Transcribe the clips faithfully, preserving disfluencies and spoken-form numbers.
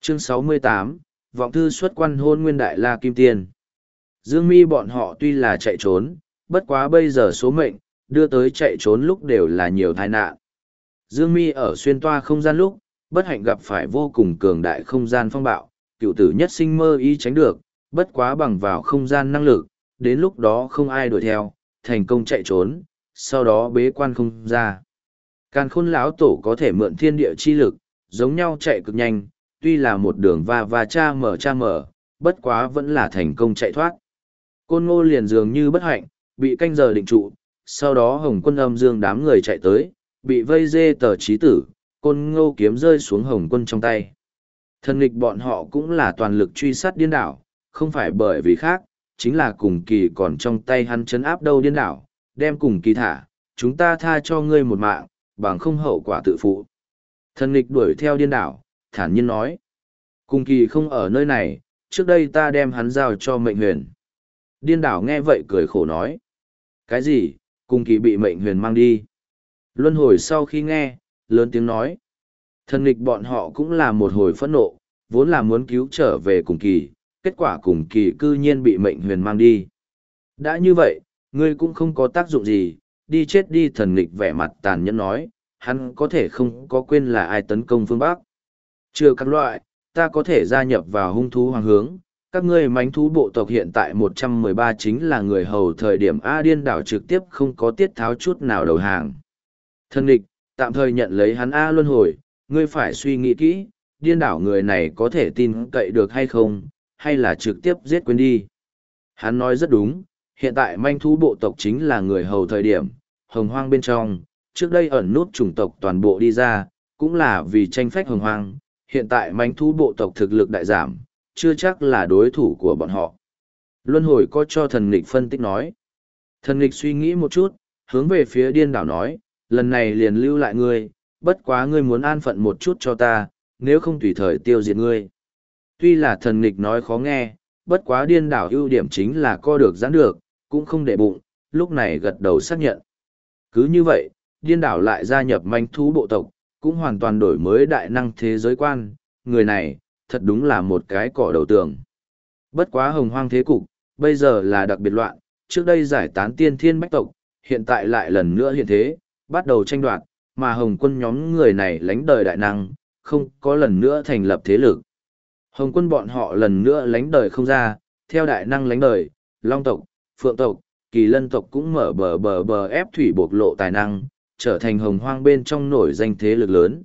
Chương sáu mươi tám, Vọng thư xuất quan hôn nguyên đại la kim tiên. Dương Mi bọn họ tuy là chạy trốn, bất quá bây giờ số mệnh, đưa tới chạy trốn lúc đều là nhiều tai nạn. Dương Mi ở xuyên toa không gian lúc, bất hạnh gặp phải vô cùng cường đại không gian phong bạo, cựu tử nhất sinh mơ ý tránh được, bất quá bằng vào không gian năng lực, đến lúc đó không ai đuổi theo, thành công chạy trốn, sau đó bế quan không ra. Càn khôn lão tổ có thể mượn thiên địa chi lực, giống nhau chạy cực nhanh, tuy là một đường va va cha mở cha mở, bất quá vẫn là thành công chạy thoát. Côn Ngô liền dường như bất hạnh, bị canh giờ định trụ, sau đó Hồng Quân âm dương đám người chạy tới, bị vây dê tờ trí tử, Côn Ngô kiếm rơi xuống Hồng Quân trong tay. Thần nghịch bọn họ cũng là toàn lực truy sát điên đảo, không phải bởi vì khác, chính là cùng kỳ còn trong tay hắn chấn áp đâu điên đảo, đem cùng kỳ thả, chúng ta tha cho ngươi một mạng, bằng không hậu quả tự phụ. Thần nghịch đuổi theo điên đảo, thản nhiên nói. Cùng kỳ không ở nơi này, trước đây ta đem hắn giao cho mệnh huyền. Điên đảo nghe vậy cười khổ nói. Cái gì, cùng kỳ bị mệnh huyền mang đi. Luân hồi sau khi nghe, lớn tiếng nói. Thần nghịch bọn họ cũng là một hồi phẫn nộ, vốn là muốn cứu trở về cùng kỳ, kết quả cùng kỳ cư nhiên bị mệnh huyền mang đi. Đã như vậy, ngươi cũng không có tác dụng gì, đi chết đi. Thần nghịch vẻ mặt tàn nhẫn nói, hắn có thể không có quên là ai tấn công phương Bắc. Chưa các loại, ta có thể gia nhập vào hung thú hoàng hướng, các ngươi mánh thú bộ tộc hiện tại một trăm mười ba chính là người hầu thời điểm A điên đảo trực tiếp không có tiết tháo chút nào đầu hàng. Thần nghịch, tạm thời nhận lấy hắn A luân hồi, ngươi phải suy nghĩ kỹ, điên đảo người này có thể tin cậy được hay không, hay là trực tiếp giết quên đi. Hắn nói rất đúng, hiện tại manh thú bộ tộc chính là người hầu thời điểm, hồng hoang bên trong, trước đây ẩn nút chủng tộc toàn bộ đi ra, cũng là vì tranh phách hồng hoang, hiện tại manh thú bộ tộc thực lực đại giảm, chưa chắc là đối thủ của bọn họ. Luân hồi có cho thần nghịch phân tích nói. Thần nghịch suy nghĩ một chút, hướng về phía điên đảo nói, lần này liền lưu lại ngươi, bất quá ngươi muốn an phận một chút cho ta, nếu không tùy thời tiêu diệt ngươi. Tuy là thần nghịch nói khó nghe, bất quá điên đảo ưu điểm chính là co được giãn được, cũng không để bụng, lúc này gật đầu xác nhận. Cứ như vậy, điên đảo lại gia nhập manh thú bộ tộc, cũng hoàn toàn đổi mới đại năng thế giới quan, người này, thật đúng là một cái cỏ đầu tường. Bất quá hồng hoang thế cục, bây giờ là đặc biệt loạn, trước đây giải tán tiên thiên bách tộc, hiện tại lại lần nữa hiện thế, bắt đầu tranh đoạt, mà hồng quân nhóm người này lánh đời đại năng, không có lần nữa thành lập thế lực. Hồng quân bọn họ lần nữa lánh đời không ra, theo đại năng lánh đời, long tộc, phượng tộc, kỳ lân tộc cũng mở bờ bờ bờ ép thủy bộc lộ tài năng, trở thành hồng hoang bên trong nổi danh thế lực lớn.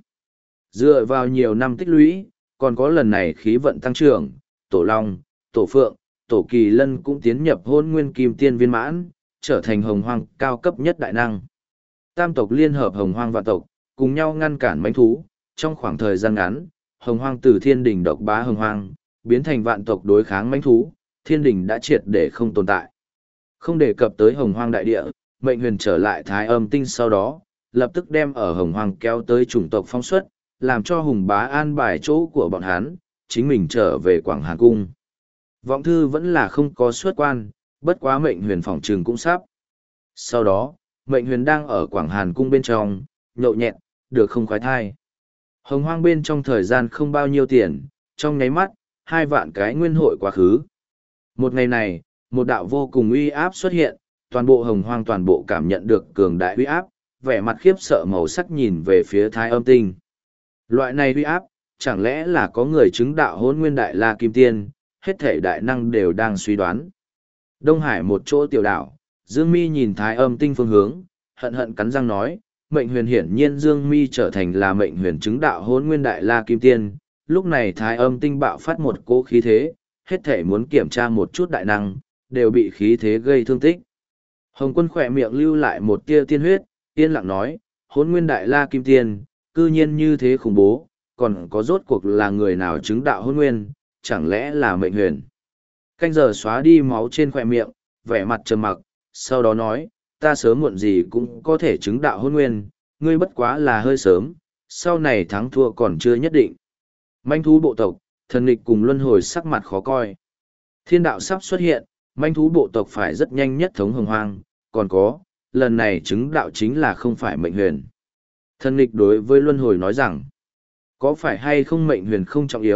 Dựa vào nhiều năm tích lũy, còn có lần này khí vận tăng trưởng, tổ long, tổ phượng, tổ kỳ lân cũng tiến nhập hôn nguyên kim tiên viên mãn, trở thành hồng hoang cao cấp nhất đại năng. Tam tộc liên hợp hồng hoang vạn tộc, cùng nhau ngăn cản mãnh thú, trong khoảng thời gian ngắn, hồng hoang từ thiên đỉnh độc bá hồng hoang, biến thành vạn tộc đối kháng mãnh thú, thiên đỉnh đã triệt để không tồn tại. Không đề cập tới hồng hoang đại địa, mệnh huyền trở lại thái âm tinh sau đó, lập tức đem ở hồng hoang kéo tới chủng tộc phong xuất, làm cho hùng bá an bài chỗ của bọn hắn, chính mình trở về Quảng Hàn Cung. Vọng thư vẫn là không có xuất quan, bất quá mệnh huyền phòng trường cũng sắp. Sau đó, mệnh huyền đang ở Quảng Hàn Cung bên trong, nhậu nhẹt, được không khoái thai. Hồng hoang bên trong thời gian không bao nhiêu tiền, trong nháy mắt, hai vạn cái nguyên hội quá khứ. Một ngày này, một đạo vô cùng uy áp xuất hiện, toàn bộ hồng hoang toàn bộ cảm nhận được cường đại uy áp, vẻ mặt khiếp sợ màu sắc nhìn về phía thái âm tinh. Loại này uy áp, chẳng lẽ là có người chứng đạo hôn nguyên đại la kim tiên, hết thể đại năng đều đang suy đoán. Đông Hải một chỗ tiểu đảo, Dương Mi nhìn thái âm tinh phương hướng, hận hận cắn răng nói, mệnh huyền hiển nhiên Dương Mi trở thành là mệnh huyền chứng đạo hôn nguyên đại la kim tiên, lúc này thái âm tinh bạo phát một cỗ khí thế, hết thể muốn kiểm tra một chút đại năng, đều bị khí thế gây thương tích. Hồng Quân khỏe miệng lưu lại một tia tiên huyết, yên lặng nói, hôn nguyên đại la kim tiên, cư nhiên như thế khủng bố, còn có rốt cuộc là người nào chứng đạo hôn nguyên, chẳng lẽ là mệnh huyền. Canh giờ xóa đi máu trên khỏe miệng, vẻ mặt trầm mặc, sau đó nói, ta sớm muộn gì cũng có thể chứng đạo hôn nguyên, ngươi bất quá là hơi sớm, sau này thắng thua còn chưa nhất định. Manh thú bộ tộc, thần nghịch cùng luân hồi sắc mặt khó coi. Thiên đạo sắp xuất hiện, manh thú bộ tộc phải rất nhanh nhất thống hồng hoang, còn có, lần này chứng đạo chính là không phải mệnh huyền. Thần nghịch đối với luân hồi nói rằng, có phải hay không mệnh huyền không trọng yếu,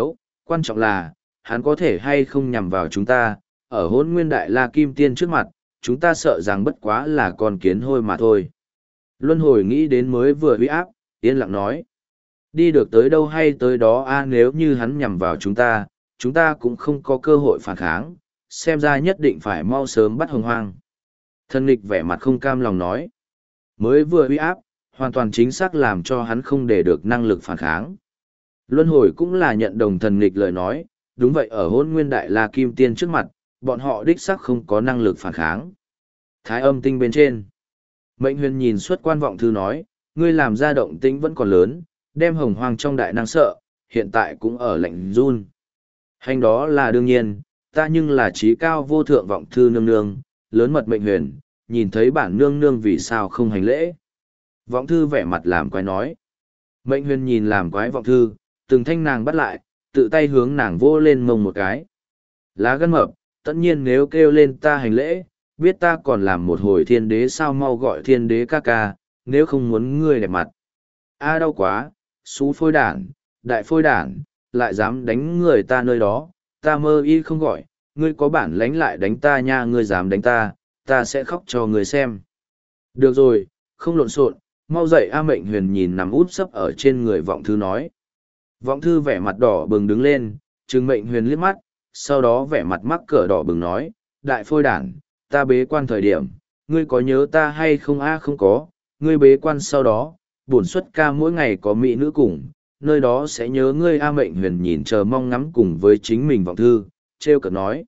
Quan trọng là, hắn có thể hay không nhằm vào chúng ta, ở hôn nguyên đại la kim tiên trước mặt, chúng ta sợ rằng bất quá là con kiến hôi mà thôi. Luân hồi nghĩ đến mới vừa uy áp, yên lặng nói. Đi được tới đâu hay tới đó a nếu như hắn nhằm vào chúng ta, chúng ta cũng không có cơ hội phản kháng, xem ra nhất định phải mau sớm bắt hồng hoang. Thần nghịch vẻ mặt không cam lòng nói. Mới vừa uy áp, hoàn toàn chính xác làm cho hắn không để được năng lực phản kháng. Luân hồi cũng là nhận đồng thần nghịch lời nói, đúng vậy ở hôn nguyên đại la kim tiên trước mặt, bọn họ đích xác không có năng lực phản kháng. Thái âm tinh bên trên. Mệnh huyền nhìn xuất quan vọng thư nói, ngươi làm ra động tĩnh vẫn còn lớn, đem hồng hoang trong đại năng sợ, hiện tại cũng ở lạnh run. Hành đó là đương nhiên, ta nhưng là trí cao vô thượng vọng thư nương nương, lớn mật mệnh huyền, nhìn thấy bản nương nương vì sao không hành lễ. Vọng thư vẻ mặt làm quái nói. Mệnh huyền nhìn làm quái vọng thư, từng thanh nàng bắt lại, tự tay hướng nàng vô lên mông một cái. Lá gân mập, tất nhiên nếu kêu lên ta hành lễ, biết ta còn làm một hồi thiên đế sao mau gọi thiên đế ca ca, nếu không muốn ngươi đẹp mặt. A đau quá, xú phôi đản, đại phôi đản, lại dám đánh người ta nơi đó, ta mơ y không gọi, ngươi có bản lánh lại đánh ta nha, ngươi dám đánh ta, ta sẽ khóc cho ngươi xem. Được rồi, không lộn xộn, mau dậy A Mệnh Huyền nhìn nằm út sấp ở trên người vọng thư nói. Vọng thư vẻ mặt đỏ bừng đứng lên, trừng Mệnh Huyền liếc mắt, sau đó vẻ mặt mắc cỡ đỏ bừng nói, đại phôi đản, ta bế quan thời điểm, ngươi có nhớ ta hay không a không có, ngươi bế quan sau đó, bổn xuất ca mỗi ngày có mỹ nữ cùng, nơi đó sẽ nhớ ngươi A Mệnh Huyền nhìn chờ mong ngắm cùng với chính mình vọng thư, trêu cợt nói.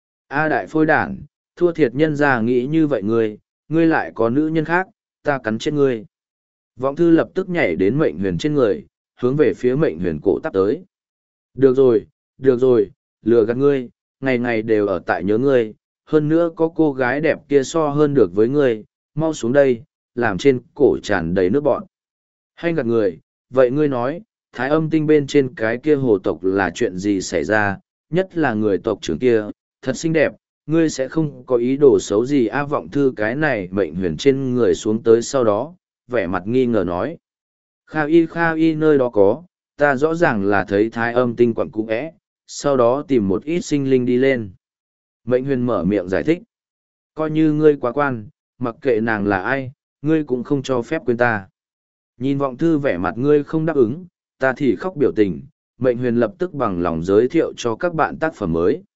A đại phôi đản, thua thiệt nhân ra nghĩ như vậy ngươi, ngươi lại có nữ nhân khác, ta cắn chết ngươi. Vọng thư lập tức nhảy đến Mệnh Huyền trên người, hướng về phía Mệnh Huyền cổ tắp tới. Được rồi, được rồi, lừa gạt ngươi, ngày ngày đều ở tại nhớ ngươi, hơn nữa có cô gái đẹp kia so hơn được với ngươi, mau xuống đây, làm trên cổ tràn đầy nước bọn. Hay gạt người, vậy ngươi nói, thái âm tinh bên trên cái kia hồ tộc là chuyện gì xảy ra, nhất là người tộc trưởng kia, thật xinh đẹp, ngươi sẽ không có ý đồ xấu gì a vọng thư cái này Mệnh Huyền trên người xuống tới sau đó, vẻ mặt nghi ngờ nói. Kha y kha y nơi đó có, ta rõ ràng là thấy thái âm tinh quặng cũ ẽ, sau đó tìm một ít sinh linh đi lên. Mệnh Huyền mở miệng giải thích. Coi như ngươi quá quan, mặc kệ nàng là ai, ngươi cũng không cho phép quên ta. Nhìn vọng thư vẻ mặt ngươi không đáp ứng, ta thì khóc biểu tình, Mệnh Huyền lập tức bằng lòng giới thiệu cho các bạn tác phẩm mới.